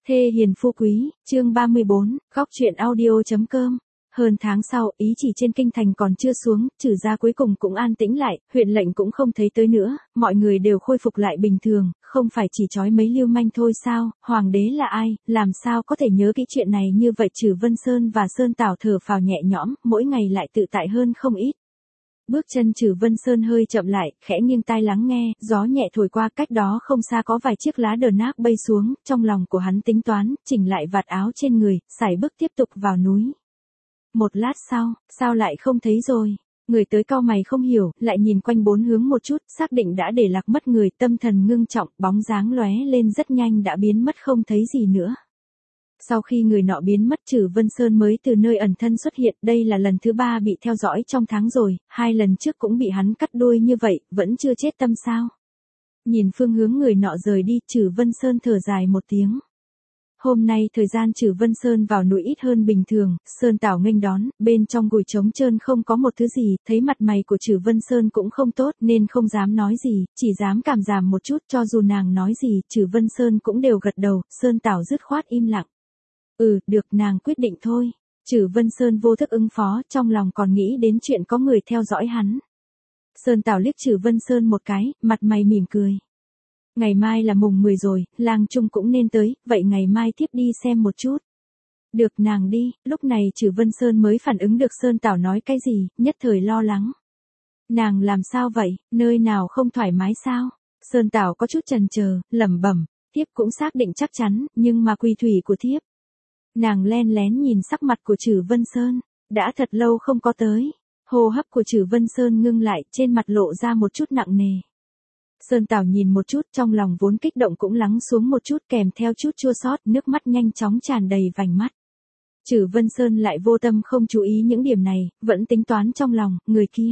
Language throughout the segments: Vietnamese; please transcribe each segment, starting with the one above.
Thê hiền phu quý, chương 34, góc truyện audio.com. Hơn tháng sau, ý chỉ trên kinh thành còn chưa xuống, trừ ra cuối cùng cũng an tĩnh lại, huyện lệnh cũng không thấy tới nữa, mọi người đều khôi phục lại bình thường, không phải chỉ trói mấy lưu manh thôi sao, hoàng đế là ai, làm sao có thể nhớ kỹ chuyện này như vậy. Trừ Vân Sơn và Sơn Tảo thở phào nhẹ nhõm, mỗi ngày lại tự tại hơn không ít. Bước chân Trừ Vân Sơn hơi chậm lại, khẽ nghiêng tai lắng nghe, gió nhẹ thổi qua, cách đó không xa có vài chiếc lá đờ nát bay xuống, trong lòng của hắn tính toán, chỉnh lại vạt áo trên người, sải bước tiếp tục vào núi. Một lát sau, sao lại không thấy rồi? Người tới cau mày không hiểu, lại nhìn quanh bốn hướng một chút, xác định đã để lạc mất người, tâm thần ngưng trọng, bóng dáng lóe lên rất nhanh đã biến mất không thấy gì nữa. Sau khi người nọ biến mất, Trừ Vân Sơn mới từ nơi ẩn thân xuất hiện, đây là lần thứ 3 bị theo dõi trong tháng rồi, 2 lần trước cũng bị hắn cắt đuôi như vậy, vẫn chưa chết tâm sao? Nhìn phương hướng người nọ rời đi, Trừ Vân Sơn thở dài một tiếng. Hôm nay thời gian Trừ Vân Sơn vào núi ít hơn bình thường, Sơn Tảo nghênh đón, bên trong gùi trống trơn không có một thứ gì, thấy mặt mày của Trừ Vân Sơn cũng không tốt nên không dám nói gì, chỉ dám cảm giảm một chút, cho dù nàng nói gì, Trừ Vân Sơn cũng đều gật đầu, Sơn Tảo dứt khoát im lặng. Được, nàng quyết định thôi. Trừ Vân Sơn vô thức ứng phó, trong lòng còn nghĩ đến chuyện có người theo dõi hắn. Sơn Tảo liếc Trừ Vân Sơn một cái, mặt mày mỉm cười. Ngày mai là mùng 10 rồi, lang trung cũng nên tới, vậy ngày mai tiếp đi xem một chút. Được, nàng đi. Lúc này Trừ Vân Sơn mới phản ứng được Sơn Tảo nói cái gì, nhất thời lo lắng. Nàng làm sao vậy, nơi nào không thoải mái sao? Sơn Tảo có chút chần chờ, lẩm bẩm, thiếp cũng xác định chắc chắn, nhưng mà quy thủy của thiếp. Nàng len lén nhìn sắc mặt của Trừ Vân Sơn, đã thật lâu không có tới. Hô hấp của Trừ Vân Sơn ngưng lại, trên mặt lộ ra một chút nặng nề. Sơn Tảo nhìn một chút, trong lòng vốn kích động cũng lắng xuống một chút, kèm theo chút chua xót, nước mắt nhanh chóng tràn đầy vành mắt. Trừ Vân Sơn lại vô tâm không chú ý những điểm này, vẫn tính toán trong lòng, người kia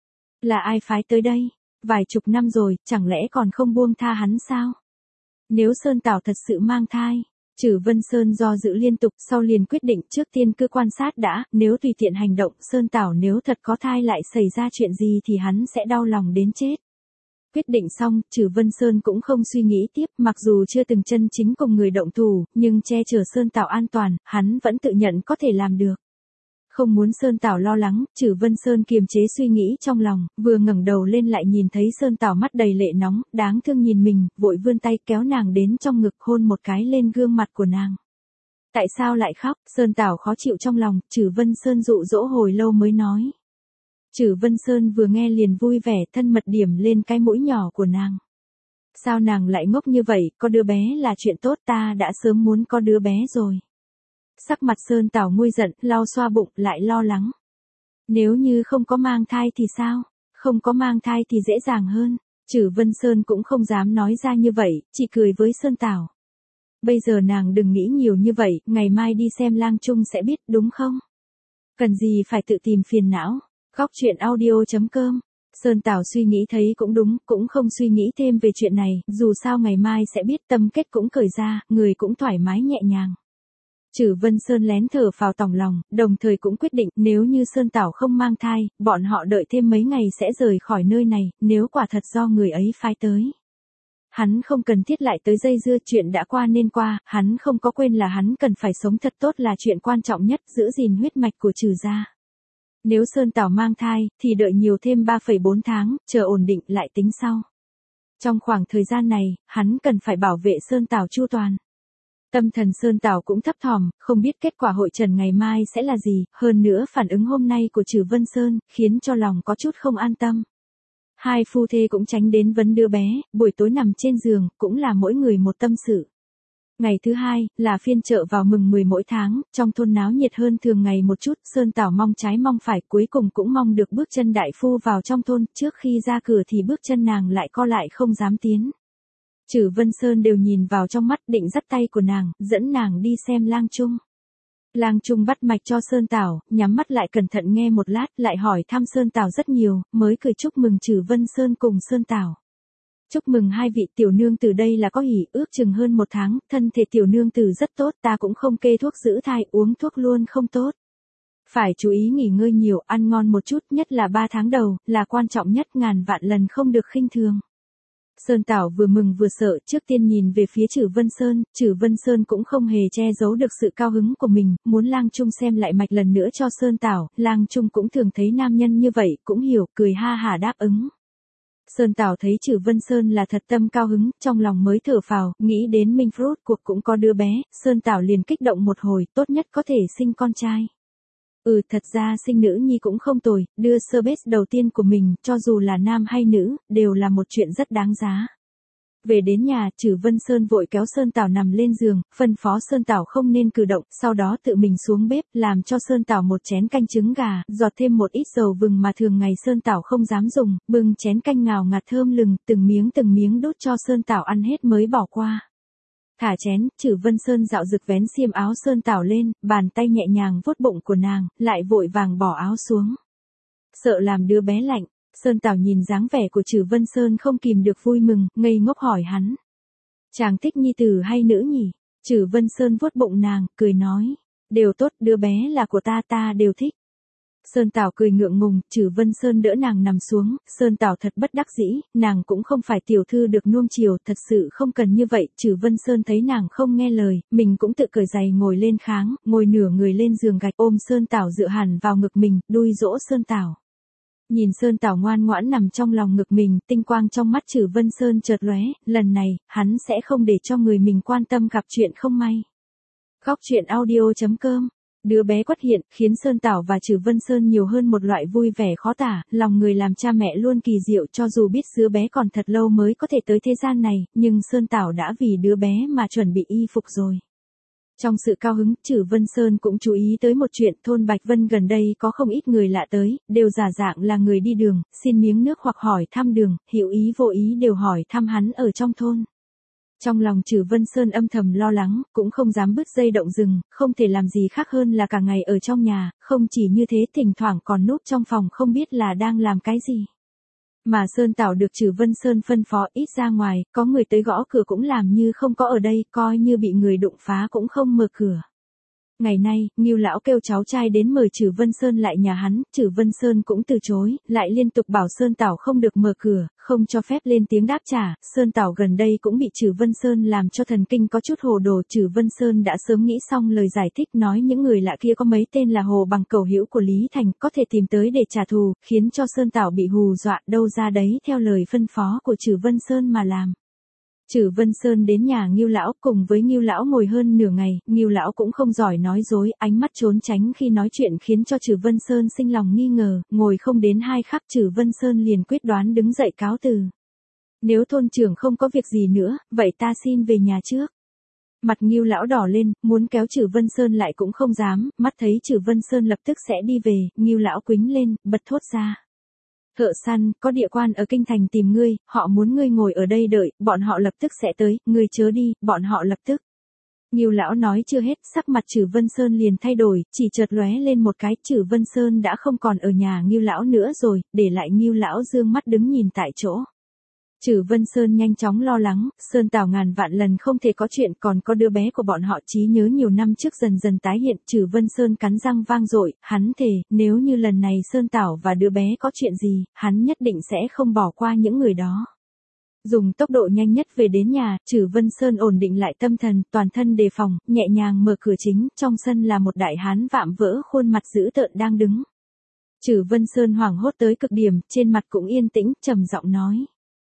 là ai phái tới đây? Vài chục năm rồi, chẳng lẽ còn không buông tha hắn sao? Nếu Sơn Tảo thật sự mang thai, Trừ Vân Sơn do dự liên tục, sau liền quyết định trước tiên cứ quan sát đã, nếu tùy tiện hành động, Sơn Tảo nếu thật có thai lại xảy ra chuyện gì thì hắn sẽ đau lòng đến chết. Quyết định xong, Trừ Vân Sơn cũng không suy nghĩ tiếp, mặc dù chưa từng chân chính cùng người động thủ, nhưng che chở Sơn Tảo an toàn, hắn vẫn tự nhận có thể làm được. Không muốn Sơn Tảo lo lắng, Trừ Vân Sơn kiềm chế suy nghĩ trong lòng, vừa ngẩng đầu lên lại nhìn thấy Sơn Tảo mắt đầy lệ nóng, đáng thương nhìn mình, vội vươn tay kéo nàng đến trong ngực, hôn một cái lên gương mặt của nàng. Tại sao lại khóc? Sơn Tảo khó chịu trong lòng, Trừ Vân Sơn dụ dỗ hồi lâu mới nói. Trừ Vân Sơn vừa nghe liền vui vẻ, thân mật điểm lên cái mũi nhỏ của nàng. Sao nàng lại ngốc như vậy, có đứa bé là chuyện tốt, ta đã sớm muốn có đứa bé rồi. Sắc mặt Sơn Tảo nguôi giận, lau xoa bụng, lại lo lắng. Nếu như không có mang thai thì sao? Không có mang thai thì dễ dàng hơn. Trừ Vân Sơn cũng không dám nói ra như vậy, chỉ cười với Sơn Tảo. Bây giờ nàng đừng nghĩ nhiều như vậy, ngày mai đi xem lang trung sẽ biết, đúng không? Cần gì phải tự tìm phiền não. Góc truyện audio.com. Sơn Tảo suy nghĩ thấy cũng đúng, cũng không suy nghĩ thêm về chuyện này, dù sao ngày mai sẽ biết, tâm kết cũng cởi ra, người cũng thoải mái nhẹ nhàng. Trừ Vân Sơn lén thở phào tòng lòng, đồng thời cũng quyết định, nếu như Sơn Tảo không mang thai, bọn họ đợi thêm mấy ngày sẽ rời khỏi nơi này, nếu quả thật do người ấy phái tới. Hắn không cần thiết lại tới dây dưa, chuyện đã qua nên qua, hắn không có quên là hắn cần phải sống thật tốt là chuyện quan trọng nhất, giữ gìn huyết mạch của Trừ gia. Nếu Sơn Tảo mang thai, thì đợi nhiều thêm 3,4 tháng, chờ ổn định lại tính sau. Trong khoảng thời gian này, hắn cần phải bảo vệ Sơn Tảo chu toàn. Tâm thần Sơn Tảo cũng thấp thỏm, không biết kết quả hội trần ngày mai sẽ là gì, hơn nữa phản ứng hôm nay của Trừ Vân Sơn, khiến cho lòng có chút không an tâm. Hai phu thê cũng tránh đến vấn đứa bé, buổi tối nằm trên giường, cũng là mỗi người một tâm sự. Ngày thứ hai, là phiên chợ vào mừng 10 mỗi tháng, trong thôn náo nhiệt hơn thường ngày một chút, Sơn Tảo mong trái mong phải, cuối cùng cũng mong được bước chân đại phu vào trong thôn, trước khi ra cửa thì bước chân nàng lại co lại không dám tiến. Trừ Vân Sơn đều nhìn vào trong mắt, định dắt tay của nàng, dẫn nàng đi xem lang trung. Lang trung bắt mạch cho Sơn Tảo, nhắm mắt lại cẩn thận nghe một lát, lại hỏi thăm Sơn Tảo rất nhiều, mới cười chúc mừng Trừ Vân Sơn cùng Sơn Tảo. Chúc mừng hai vị tiểu nương từ đây là có hỉ, ước chừng hơn 1 tháng, thân thể tiểu nương từ rất tốt, ta cũng không kê thuốc giữ thai, uống thuốc luôn không tốt. Phải chú ý nghỉ ngơi nhiều, ăn ngon một chút, nhất là 3 tháng đầu, là quan trọng nhất, ngàn vạn lần không được khinh thường. Sơn Tảo vừa mừng vừa sợ, trước tiên nhìn về phía Trử Vân Sơn cũng không hề che giấu được sự cao hứng của mình, muốn Lang Trung xem lại mạch lần nữa cho Sơn Tảo, Lang Trung cũng thường thấy nam nhân như vậy, cũng hiểu, cười ha hả đáp ứng. Sơn Tảo thấy Trử Vân Sơn là thật tâm cao hứng, trong lòng mới thở phào, nghĩ đến mình rốt cuộc cũng có đứa bé, Sơn Tảo liền kích động một hồi, tốt nhất có thể sinh con trai. Thật ra sinh nữ nhi cũng không tồi, đưa service đầu tiên của mình, cho dù là nam hay nữ, đều là một chuyện rất đáng giá. Về đến nhà, Trử Vân Sơn vội kéo Sơn Tảo nằm lên giường, phân phó Sơn Tảo không nên cử động, sau đó tự mình xuống bếp, làm cho Sơn Tảo một chén canh trứng gà, giọt thêm một ít dầu vừng mà thường ngày Sơn Tảo không dám dùng, bưng chén canh ngào ngạt thơm lừng, từng miếng đút cho Sơn Tảo ăn hết mới bỏ qua. Thả chén, Trử Vân Sơn dạo dực vén xiêm áo Sơn Tảo lên, bàn tay nhẹ nhàng vuốt bụng của nàng, lại vội vàng bỏ áo xuống. Sợ làm đứa bé lạnh, Sơn Tảo nhìn dáng vẻ của Trử Vân Sơn không kìm được vui mừng, ngây ngốc hỏi hắn. Chàng thích nhi tử hay nữ nhỉ? Trử Vân Sơn vuốt bụng nàng, cười nói. Đều tốt, đứa bé là của ta đều thích. Sơn Tảo cười ngượng ngùng, Trử Vân Sơn đỡ nàng nằm xuống, Sơn Tảo thật bất đắc dĩ, nàng cũng không phải tiểu thư được nuông chiều, thật sự không cần như vậy, Trử Vân Sơn thấy nàng không nghe lời, mình cũng tự cởi giày ngồi lên kháng, ngồi nửa người lên giường gạch ôm Sơn Tảo dựa hẳn vào ngực mình, đuôi dỗ Sơn Tảo. Nhìn Sơn Tảo ngoan ngoãn nằm trong lòng ngực mình, tinh quang trong mắt Trử Vân Sơn chợt lóe, lần này, hắn sẽ không để cho người mình quan tâm gặp chuyện không may. Góc truyện audio.com. Đứa bé quát hiện, khiến Sơn Tảo và Trử Vân Sơn nhiều hơn một loại vui vẻ khó tả, lòng người làm cha mẹ luôn kỳ diệu cho dù biết đứa bé còn thật lâu mới có thể tới thế gian này, nhưng Sơn Tảo đã vì đứa bé mà chuẩn bị y phục rồi. Trong sự cao hứng, Trử Vân Sơn cũng chú ý tới một chuyện, thôn Bạch Vân gần đây có không ít người lạ tới, đều giả dạng là người đi đường, xin miếng nước hoặc hỏi thăm đường, hữu ý vô ý đều hỏi thăm hắn ở trong thôn. Trong lòng Trử Vân Sơn âm thầm lo lắng, cũng không dám bứt dây động rừng, không thể làm gì khác hơn là cả ngày ở trong nhà, không chỉ như thế thỉnh thoảng còn núp trong phòng không biết là đang làm cái gì. Mà Sơn Tảo được Trử Vân Sơn phân phó ít ra ngoài, có người tới gõ cửa cũng làm như không có ở đây, coi như bị người đụng phá cũng không mở cửa. Ngày nay, Ngưu lão kêu cháu trai đến mời Trử Vân Sơn lại nhà hắn, Trử Vân Sơn cũng từ chối, lại liên tục bảo Sơn Tảo không được mở cửa, không cho phép lên tiếng đáp trả. Sơn Tảo gần đây cũng bị Trử Vân Sơn làm cho thần kinh có chút hồ đồ. Trử Vân Sơn đã sớm nghĩ xong lời giải thích, nói những người lạ kia có mấy tên là Hồ Bằng cầu hữu của Lý Thành, có thể tìm tới để trả thù, khiến cho Sơn Tảo bị hù dọa, đâu ra đấy theo lời phân phó của Trử Vân Sơn mà làm. Trử Vân Sơn đến nhà Ngưu lão, cùng với Ngưu lão ngồi hơn nửa ngày, Ngưu lão cũng không giỏi nói dối, ánh mắt trốn tránh khi nói chuyện khiến cho Trử Vân Sơn sinh lòng nghi ngờ, ngồi không đến 2 khắc Trử Vân Sơn liền quyết đoán đứng dậy cáo từ. Nếu thôn trưởng không có việc gì nữa, vậy ta xin về nhà trước. Mặt Ngưu lão đỏ lên, muốn kéo Trử Vân Sơn lại cũng không dám, mắt thấy Trử Vân Sơn lập tức sẽ đi về, Ngưu lão quĩnh lên, bật thốt ra. Thợ săn, có địa quan ở kinh thành tìm ngươi, họ muốn ngươi ngồi ở đây đợi, bọn họ lập tức sẽ tới, ngươi chớ đi, bọn họ lập tức. Ngưu lão nói chưa hết, sắc mặt Trử Vân Sơn liền thay đổi, chỉ chợt lóe lên một cái, Trử Vân Sơn đã không còn ở nhà Ngưu lão nữa rồi, để lại Ngưu lão dương mắt đứng nhìn tại chỗ. Trử Vân Sơn nhanh chóng lo lắng, Sơn Tảo ngàn vạn lần không thể có chuyện, còn có đứa bé của bọn họ trí nhớ nhiều năm trước dần dần tái hiện. Trử Vân Sơn cắn răng vang dội, hắn thề, nếu như lần này Sơn Tảo và đứa bé có chuyện gì, hắn nhất định sẽ không bỏ qua những người đó. Dùng tốc độ nhanh nhất về đến nhà, Trử Vân Sơn ổn định lại tâm thần, toàn thân đề phòng, nhẹ nhàng mở cửa chính, trong sân là một đại hán vạm vỡ khuôn mặt dữ tợn đang đứng. Trử Vân Sơn hoảng hốt tới cực điểm, trên mặt cũng yên tĩnh, trầm giọng nói.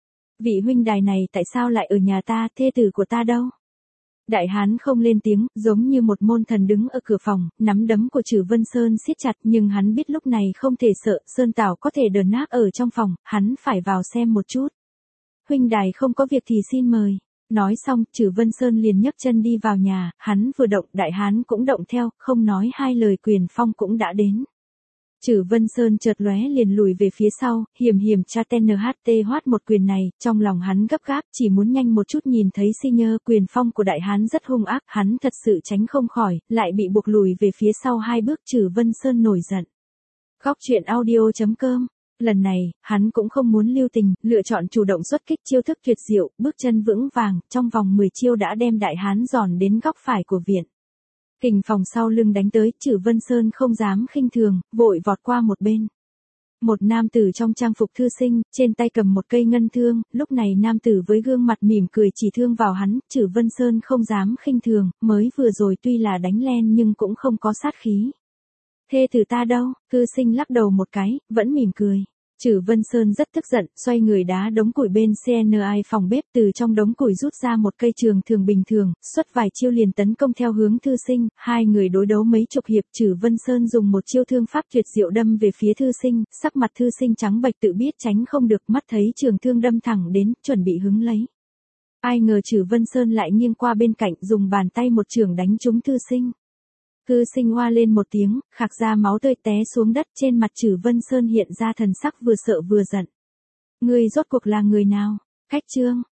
Vị huynh đài này tại sao lại ở nhà ta, thê tử của ta đâu? Đại hán không lên tiếng, giống như một môn thần đứng ở cửa phòng, nắm đấm của Trử Vân Sơn siết chặt, nhưng hắn biết lúc này không thể sợ, Sơn Tảo có thể đờn nát ở trong phòng, hắn phải vào xem một chút. Huynh đài không có việc thì xin mời. Nói xong, Trử Vân Sơn liền nhấc chân đi vào nhà, hắn vừa động, đại hán cũng động theo, không nói hai lời Quyền Phong cũng đã đến. Trử Vân Sơn chợt lóe liền lùi về phía sau, hiểm cha TNHT hoát một quyền này, trong lòng hắn gấp gáp, chỉ muốn nhanh một chút nhìn thấy si nhơ. Quyền phong của đại hán rất hung ác, hắn thật sự tránh không khỏi, lại bị buộc lùi về phía sau 2 bước. Trử Vân Sơn nổi giận. Góc truyện audio.com. Lần này, hắn cũng không muốn lưu tình, lựa chọn chủ động xuất kích, chiêu thức tuyệt diệu, bước chân vững vàng, trong vòng 10 chiêu đã đem đại hán giòn đến góc phải của viện. Kình phòng sau lưng đánh tới, Trử Vân Sơn không dám khinh thường, vội vọt qua một bên. Một nam tử trong trang phục thư sinh, trên tay cầm một cây ngân thương, lúc này nam tử với gương mặt mỉm cười chỉ thương vào hắn, Trử Vân Sơn không dám khinh thường, mới vừa rồi tuy là đánh len nhưng cũng không có sát khí. Thê tử ta đâu? Thư sinh lắc đầu một cái, vẫn mỉm cười. Trử Vân Sơn rất tức giận, xoay người đá đống củi bên CNI phòng bếp, từ trong đống củi rút ra một cây trường thường bình thường, xuất vài chiêu liền tấn công theo hướng thư sinh, hai người đối đấu mấy chục hiệp, Trử Vân Sơn dùng một chiêu thương pháp tuyệt diệu đâm về phía thư sinh, sắc mặt thư sinh trắng bệch tự biết tránh không được, mắt thấy trường thương đâm thẳng đến, chuẩn bị hứng lấy. Ai ngờ Trử Vân Sơn lại nghiêng qua bên cạnh, dùng bàn tay một chưởng đánh trúng thư sinh. Thư sinh oa lên một tiếng, khạc ra máu tươi té xuống đất, trên mặt Trử Vân Sơn hiện ra thần sắc vừa sợ vừa giận. Ngươi rốt cuộc là người nào? Khách Trương,